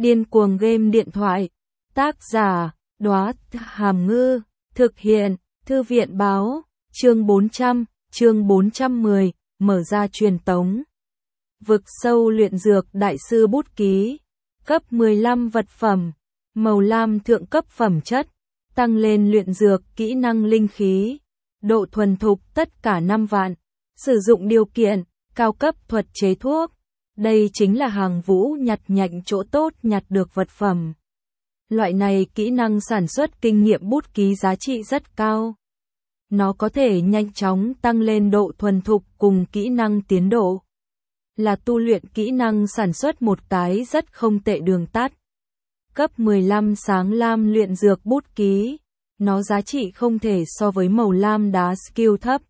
Điên cuồng game điện thoại. Tác giả, Đóa Hàm Ngư. Thực hiện, Thư viện báo. Chương 400, chương 410, mở ra truyền tống. Vực sâu luyện dược đại sư bút ký. Cấp 15 vật phẩm. Màu lam thượng cấp phẩm chất. Tăng lên luyện dược kỹ năng linh khí. Độ thuần thục tất cả 5 vạn. Sử dụng điều kiện, cao cấp thuật chế thuốc. Đây chính là Hàng Vũ nhặt nhạnh chỗ tốt nhặt được vật phẩm. Loại này kỹ năng sản xuất kinh nghiệm bút ký giá trị rất cao. Nó có thể nhanh chóng tăng lên độ thuần thục cùng kỹ năng tiến độ. Là tu luyện kỹ năng sản xuất một cái rất không tệ đường tắt. Cấp 15 sáng lam luyện dược bút ký. Nó giá trị không thể so với màu lam đá skill thấp.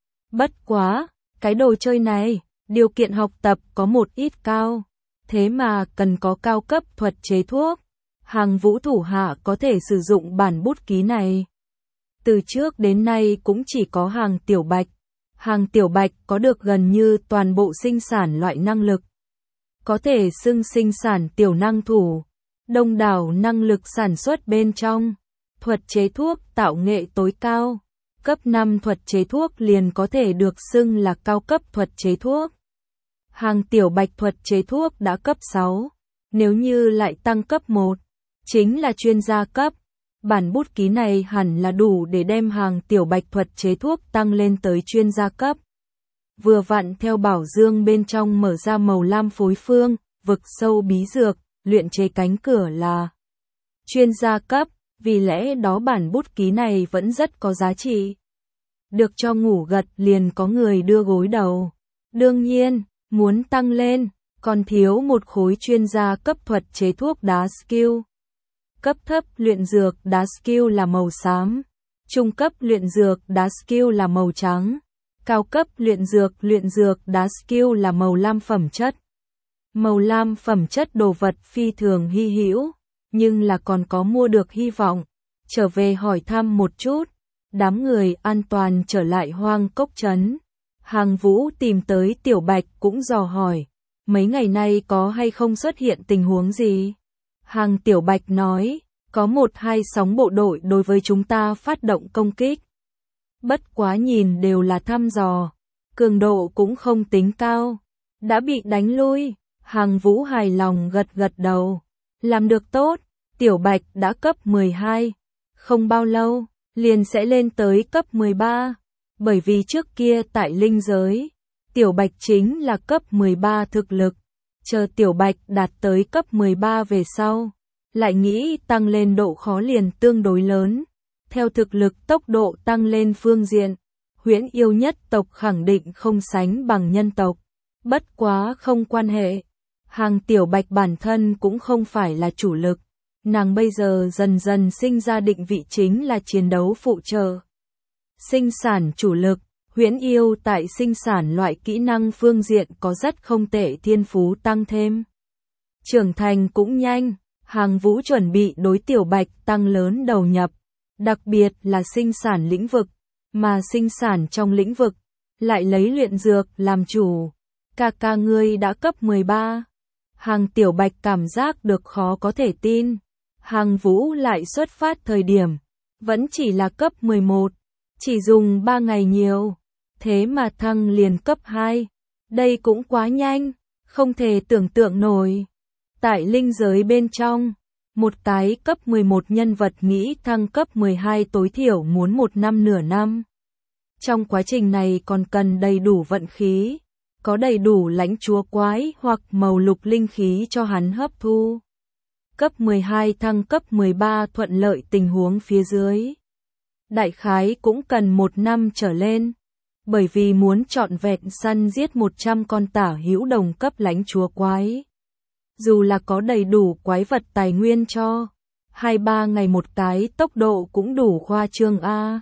Bất quá, cái đồ chơi này, điều kiện học tập có một ít cao. Thế mà cần có cao cấp thuật chế thuốc. Hàng Vũ thủ hạ có thể sử dụng bản bút ký này. Từ trước đến nay cũng chỉ có Hàng Tiểu Bạch. Hàng Tiểu Bạch có được gần như toàn bộ sinh sản loại năng lực. Có thể xưng sinh sản tiểu năng thủ. Đông đảo năng lực sản xuất bên trong. Thuật chế thuốc tạo nghệ tối cao. Cấp 5 thuật chế thuốc liền có thể được xưng là cao cấp thuật chế thuốc. Hàng Tiểu Bạch thuật chế thuốc đã cấp 6. Nếu như lại tăng cấp 1, chính là chuyên gia cấp. Bản bút ký này hẳn là đủ để đem Hàng Tiểu Bạch thuật chế thuốc tăng lên tới chuyên gia cấp. Vừa vặn theo bảo dương bên trong mở ra màu lam phối phương, vực sâu bí dược, luyện chế cánh cửa là chuyên gia cấp, vì lẽ đó bản bút ký này vẫn rất có giá trị. Được cho ngủ gật liền có người đưa gối đầu. Đương nhiên, muốn tăng lên, còn thiếu một khối chuyên gia cấp thuật chế thuốc đá skill. Cấp thấp luyện dược đá skill là màu xám. Trung cấp luyện dược đá skill là màu trắng. Cao cấp luyện dược đá skill là màu lam phẩm chất. Màu lam phẩm chất đồ vật phi thường hy hữu, nhưng là còn có mua được hy vọng. Trở về hỏi thăm một chút. Đám người an toàn trở lại Hoang Cốc Trấn. Hàng Vũ tìm tới Tiểu Bạch cũng dò hỏi. Mấy ngày nay có hay không xuất hiện tình huống gì? Hàng Tiểu Bạch nói, có 1-2 sóng bộ đội đối với chúng ta phát động công kích. Bất quá nhìn đều là thăm dò, cường độ cũng không tính cao. Đã bị đánh lui, Hàng Vũ hài lòng gật gật đầu. Làm được tốt, Tiểu Bạch đã cấp 12. Không bao lâu, liền sẽ lên tới cấp 13. Bởi vì trước kia tại linh giới, Tiểu Bạch chính là cấp 13 thực lực. Chờ Tiểu Bạch đạt tới cấp 13 về sau, lại nghĩ tăng lên độ khó liền tương đối lớn. Theo thực lực tốc độ tăng lên phương diện, huyễn yêu nhất tộc khẳng định không sánh bằng nhân tộc. Bất quá không quan hệ. Hàng Tiểu Bạch bản thân cũng không phải là chủ lực. Nàng bây giờ dần dần sinh ra định vị chính là chiến đấu phụ trợ. Sinh sản chủ lực, huyễn yêu tại sinh sản loại kỹ năng phương diện có rất không tệ thiên phú tăng thêm. Trưởng thành cũng nhanh, Hàng Vũ chuẩn bị đối Tiểu Bạch tăng lớn đầu nhập, đặc biệt là sinh sản lĩnh vực, mà sinh sản trong lĩnh vực, lại lấy luyện dược làm chủ. Ca ngươi đã cấp 13. Hàng Tiểu Bạch cảm giác được khó có thể tin. Hàng Vũ lại xuất phát thời điểm, vẫn chỉ là cấp 11, chỉ dùng 3 ngày nhiều, thế mà thăng liền cấp 2. Đây cũng quá nhanh, không thể tưởng tượng nổi. Tại linh giới bên trong, một cái cấp 11 nhân vật nghĩ thăng cấp 12 tối thiểu muốn 1 năm nửa năm. Trong quá trình này còn cần đầy đủ vận khí, có đầy đủ lãnh chúa quái hoặc màu lục linh khí cho hắn hấp thu. Cấp 12 thăng cấp 13 thuận lợi tình huống phía dưới. Đại khái cũng cần 1 năm trở lên, bởi vì muốn trọn vẹn săn giết 100 con tả hữu đồng cấp lãnh chúa quái. Dù là có đầy đủ quái vật tài nguyên cho, 2-3 ngày một cái tốc độ cũng đủ khoa trương a.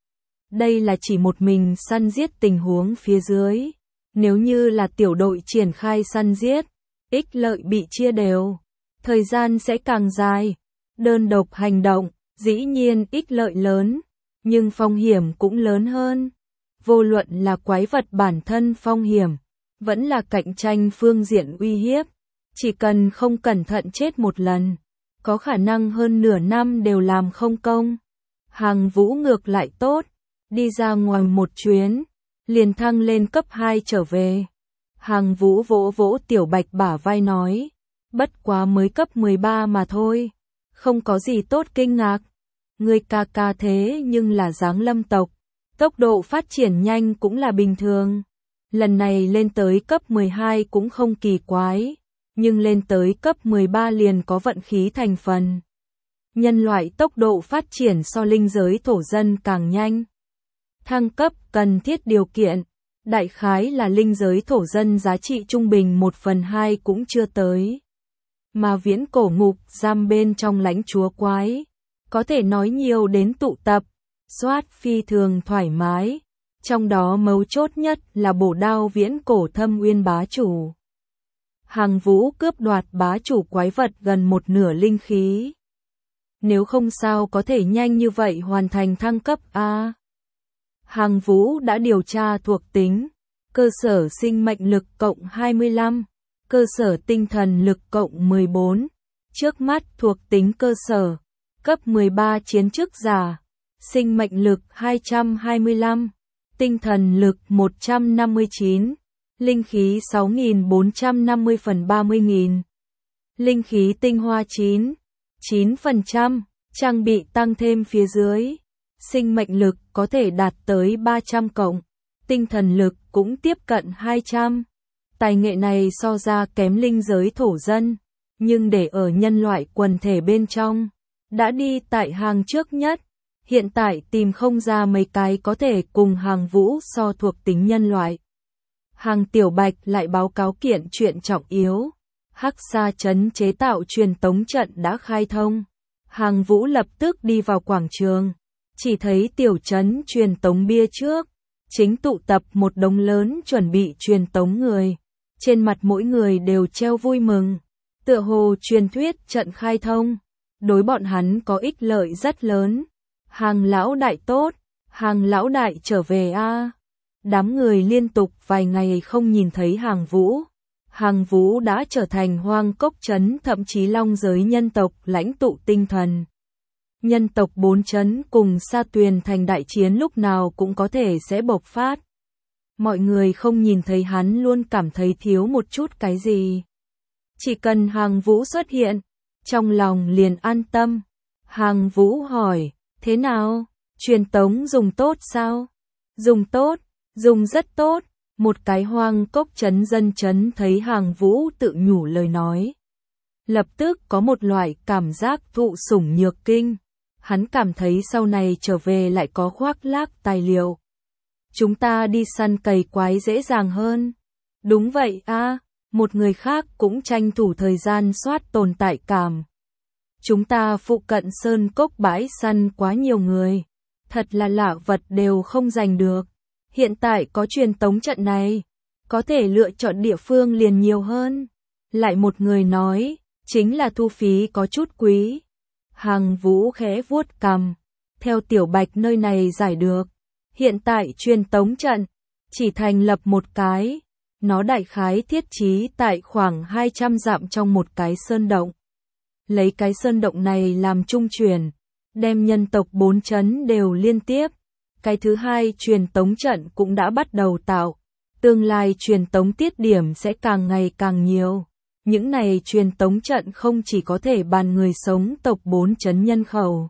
Đây là chỉ một mình săn giết tình huống phía dưới. Nếu như là tiểu đội triển khai săn giết, ích lợi bị chia đều. Thời gian sẽ càng dài. Đơn độc hành động, dĩ nhiên ích lợi lớn, nhưng phong hiểm cũng lớn hơn. Vô luận là quái vật bản thân phong hiểm, vẫn là cạnh tranh phương diện uy hiếp. Chỉ cần không cẩn thận chết một lần, có khả năng hơn nửa năm đều làm không công. Hàng Vũ ngược lại tốt, đi ra ngoài một chuyến, liền thăng lên cấp 2 trở về. Hàng Vũ vỗ vỗ Tiểu Bạch bả vai nói, bất quá mới cấp 13 mà thôi, không có gì tốt kinh ngạc. Ngươi ca thế nhưng là Giáng Lâm tộc, tốc độ phát triển nhanh cũng là bình thường. Lần này lên tới cấp 12 cũng không kỳ quái, nhưng lên tới cấp 13 liền có vận khí thành phần. Nhân loại tốc độ phát triển so linh giới thổ dân càng nhanh. Thăng cấp cần thiết điều kiện, đại khái là linh giới thổ dân giá trị trung bình 1/2 cũng chưa tới. Mà viễn cổ ngục giam bên trong lãnh chúa quái, có thể nói nhiều đến tụ tập, soát phi thường thoải mái. Trong đó mấu chốt nhất là bổ đao viễn cổ Thâm Uyên bá chủ. Hàng Vũ cướp đoạt bá chủ quái vật gần một nửa linh khí. Nếu không sao có thể nhanh như vậy hoàn thành thăng cấp A. Hàng Vũ đã điều tra thuộc tính, cơ sở sinh mệnh lực cộng 25, cơ sở tinh thần lực cộng 14, trước mắt thuộc tính cơ sở, cấp 13 chiến chức giả, sinh mệnh lực 225, tinh thần lực 159, linh khí 6.450 phần 30.000, linh khí tinh hoa 9%, trang bị tăng thêm phía dưới. Sinh mệnh lực có thể đạt tới 300 cộng, tinh thần lực cũng tiếp cận 200. Tài nghệ này so ra kém linh giới thổ dân, nhưng để ở nhân loại quần thể bên trong, đã đi tại hàng trước nhất. Hiện tại tìm không ra mấy cái có thể cùng Hàng Vũ so thuộc tính nhân loại. Hàng Tiểu Bạch lại báo cáo kiện chuyện trọng yếu. Hắc Sa trấn chế tạo truyền tống trận đã khai thông. Hàng Vũ lập tức đi vào quảng trường. Chỉ thấy tiểu trấn truyền tống bia trước, chính tụ tập một đống lớn chuẩn bị truyền tống người. Trên mặt mỗi người đều treo vui mừng. Tựa hồ truyền thuyết trận khai thông, đối bọn hắn có ích lợi rất lớn. Hàng lão đại tốt, Hàng lão đại trở về a. Đám người liên tục vài ngày không nhìn thấy Hàng Vũ. Hàng Vũ đã trở thành Hoang Cốc trấn thậm chí long giới nhân tộc lãnh tụ tinh thần. Nhân tộc 4 trấn cùng Sa Tuyền thành đại chiến lúc nào cũng có thể sẽ bộc phát. Mọi người không nhìn thấy hắn luôn cảm thấy thiếu một chút cái gì. Chỉ cần Hàng Vũ xuất hiện, trong lòng liền an tâm. Hàng Vũ hỏi, thế nào? Truyền tống dùng tốt sao? Dùng tốt, dùng rất tốt. Một cái Hoang Cốc trấn dân trấn thấy Hàng Vũ tự nhủ lời nói. Lập tức có một loại cảm giác thụ sủng nhược kinh. Hắn cảm thấy sau này trở về lại có khoác lác tài liệu. Chúng ta đi săn cày quái dễ dàng hơn. Đúng vậy a, một người khác cũng tranh thủ thời gian soát tồn tại cảm. Chúng ta phụ cận sơn cốc bãi săn quá nhiều người. Thật là lạ vật đều không giành được. Hiện tại có truyền tống trận này, có thể lựa chọn địa phương liền nhiều hơn. Lại một người nói, chính là thu phí có chút quý. Hàng Vũ khẽ vuốt cằm, theo Tiểu Bạch nơi này giải được. Hiện tại truyền tống trận, chỉ thành lập một cái. Nó đại khái thiết trí tại khoảng 200 dặm trong một cái sơn động. Lấy cái sơn động này làm trung truyền, đem nhân tộc 4 trấn đều liên tiếp. Cái thứ hai truyền tống trận cũng đã bắt đầu tạo. Tương lai truyền tống tiết điểm sẽ càng ngày càng nhiều. Những này truyền tống trận không chỉ có thể bàn người sống tộc 4 trấn nhân khẩu.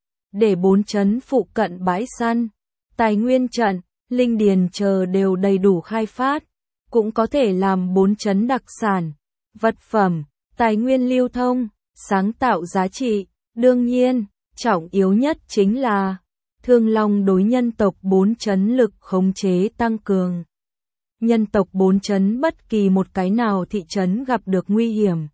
Để 4 trấn phụ cận bãi săn, tài nguyên trận, linh điền chờ đều đầy đủ khai phát. Cũng có thể làm 4 trấn đặc sản, vật phẩm, tài nguyên lưu thông, sáng tạo giá trị. Đương nhiên, trọng yếu nhất chính là Thương Long đối nhân tộc 4 trấn lực khống chế tăng cường. Nhân tộc 4 trấn bất kỳ một cái nào thị trấn gặp được nguy hiểm,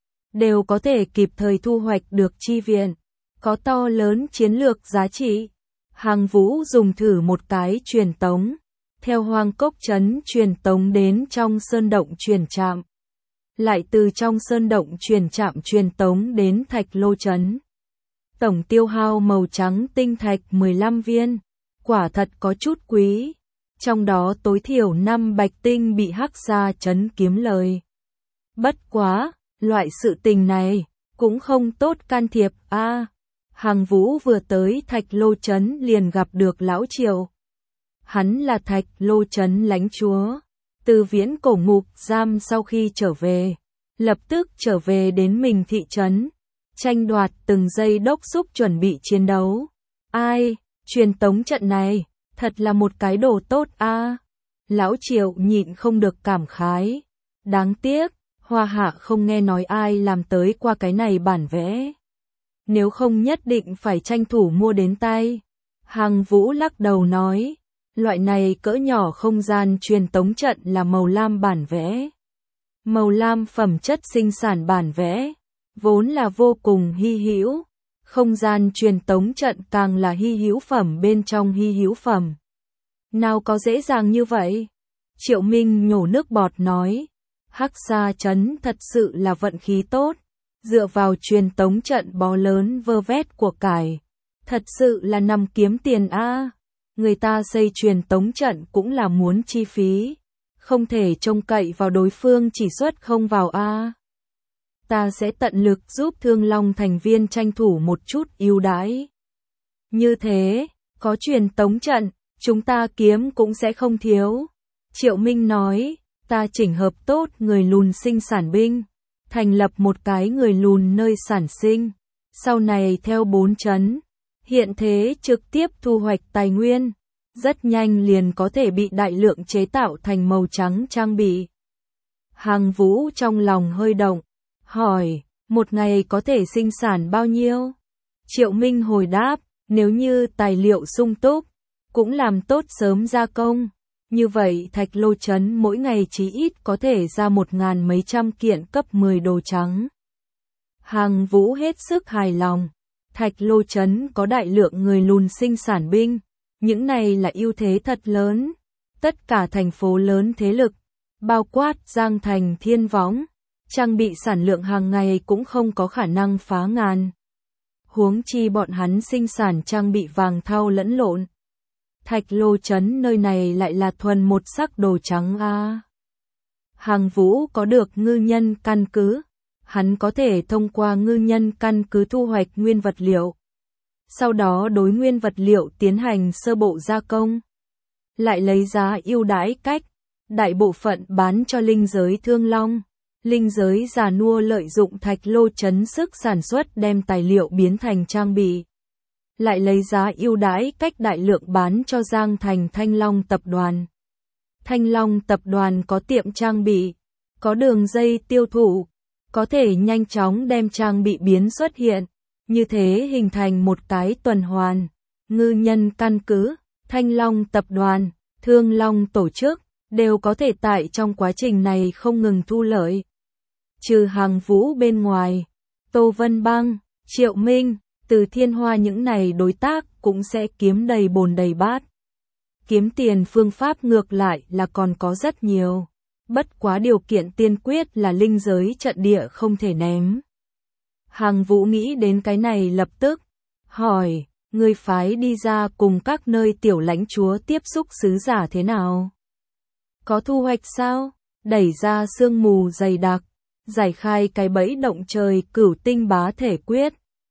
đều có thể kịp thời thu hoạch được chi viện, có to lớn chiến lược giá trị. Hàng Vũ dùng thử một cái truyền tống, theo Hoang Cốc trấn truyền tống đến trong sơn động truyền trạm. Lại từ trong sơn động truyền trạm truyền tống đến Thạch Lô trấn. Tổng tiêu hao màu trắng tinh thạch 15 viên, quả thật có chút quý. Trong đó tối thiểu 5 bạch tinh bị Hắc Sa trấn kiếm lời. Bất quá, Loại sự tình này, cũng không tốt can thiệp a. Hằng Vũ vừa tới Thạch Lô Trấn liền gặp được Lão Triệu. Hắn là Thạch Lô Trấn lãnh chúa. Từ Viễn Cổ ngục giam sau khi trở về, lập tức trở về đến mình thị trấn, tranh đoạt từng giây đốc xúc chuẩn bị chiến đấu. Ai, truyền tống trận này, thật là một cái đồ tốt a. Lão Triệu nhịn không được cảm khái. Đáng tiếc, Hoa Hạ không nghe nói ai làm tới qua cái này bản vẽ. Nếu không nhất định phải tranh thủ mua đến tay. Hằng Vũ lắc đầu nói, loại này cỡ nhỏ không gian truyền tống trận là màu lam bản vẽ. Màu lam phẩm chất sinh sản bản vẽ, vốn là vô cùng hy hữu. Không gian truyền tống trận càng là hy hữu phẩm bên trong hy hữu phẩm. Nào có dễ dàng như vậy? Triệu Minh nhổ nước bọt nói, Hắc Sa Trấn thật sự là vận khí tốt, dựa vào truyền tống trận bó lớn vơ vét của cải. Thật sự là nằm kiếm tiền a. Người ta xây truyền tống trận cũng là muốn chi phí, không thể trông cậy vào đối phương chỉ xuất không vào a. Ta sẽ tận lực giúp Thương Long thành viên tranh thủ một chút ưu đãi. Như thế, có truyền tống trận, chúng ta kiếm cũng sẽ không thiếu. Triệu Minh nói, ta chỉnh hợp tốt người lùn sinh sản binh, thành lập một cái người lùn nơi sản sinh, sau này theo 4 trấn, hiện thế trực tiếp thu hoạch tài nguyên, rất nhanh liền có thể bị đại lượng chế tạo thành màu trắng trang bị. Hằng Vũ trong lòng hơi động, hỏi, một ngày có thể sinh sản bao nhiêu? Triệu Minh hồi đáp, nếu như tài liệu sung túc, cũng làm tốt sớm gia công. Như vậy Thạch Lô Trấn mỗi ngày chí ít có thể ra 1.000 mấy trăm kiện cấp 10 đồ trắng. Hằng Vũ hết sức hài lòng. Thạch Lô Trấn có đại lượng người lùn sinh sản binh. Những này là ưu thế thật lớn. Tất cả thành phố lớn thế lực, bao quát Giang Thành Thiên Võng, trang bị sản lượng hàng ngày cũng không có khả năng phá ngàn. Huống chi bọn hắn sinh sản trang bị vàng thau lẫn lộn. Thạch Lô Trấn nơi này lại là thuần một sắc đồ trắng a. Hằng Vũ có được ngư nhân căn cứ, hắn có thể thông qua ngư nhân căn cứ thu hoạch nguyên vật liệu, sau đó đối nguyên vật liệu tiến hành sơ bộ gia công, lại lấy giá ưu đãi cách, đại bộ phận bán cho linh giới Thương Long. Linh giới già nua lợi dụng Thạch Lô Trấn sức sản xuất đem tài liệu biến thành trang bị, lại lấy giá ưu đãi cách đại lượng bán cho Giang Thành Thanh Long tập đoàn. Thanh Long tập đoàn có tiệm trang bị, có đường dây tiêu thụ, có thể nhanh chóng đem trang bị biến xuất hiện, như thế hình thành một cái tuần hoàn. Ngư nhân căn cứ, Thanh Long tập đoàn, Thương Long tổ chức, đều có thể tại trong quá trình này không ngừng thu lợi. Trừ Hằng Vũ bên ngoài, Tô Vân Băng, Triệu Minh, Từ Thiên Hoa những này đối tác cũng sẽ kiếm đầy bồn đầy bát. Kiếm tiền phương pháp ngược lại là còn có rất nhiều. Bất quá điều kiện tiên quyết là linh giới trận địa không thể ném. Hằng Vũ nghĩ đến cái này lập tức, hỏi, người phái đi ra cùng các nơi tiểu lãnh chúa tiếp xúc sứ giả thế nào? Có thu hoạch sao? Đẩy ra sương mù dày đặc, giải khai cái bẫy động trời Cửu Tinh Bá Thể Quyết.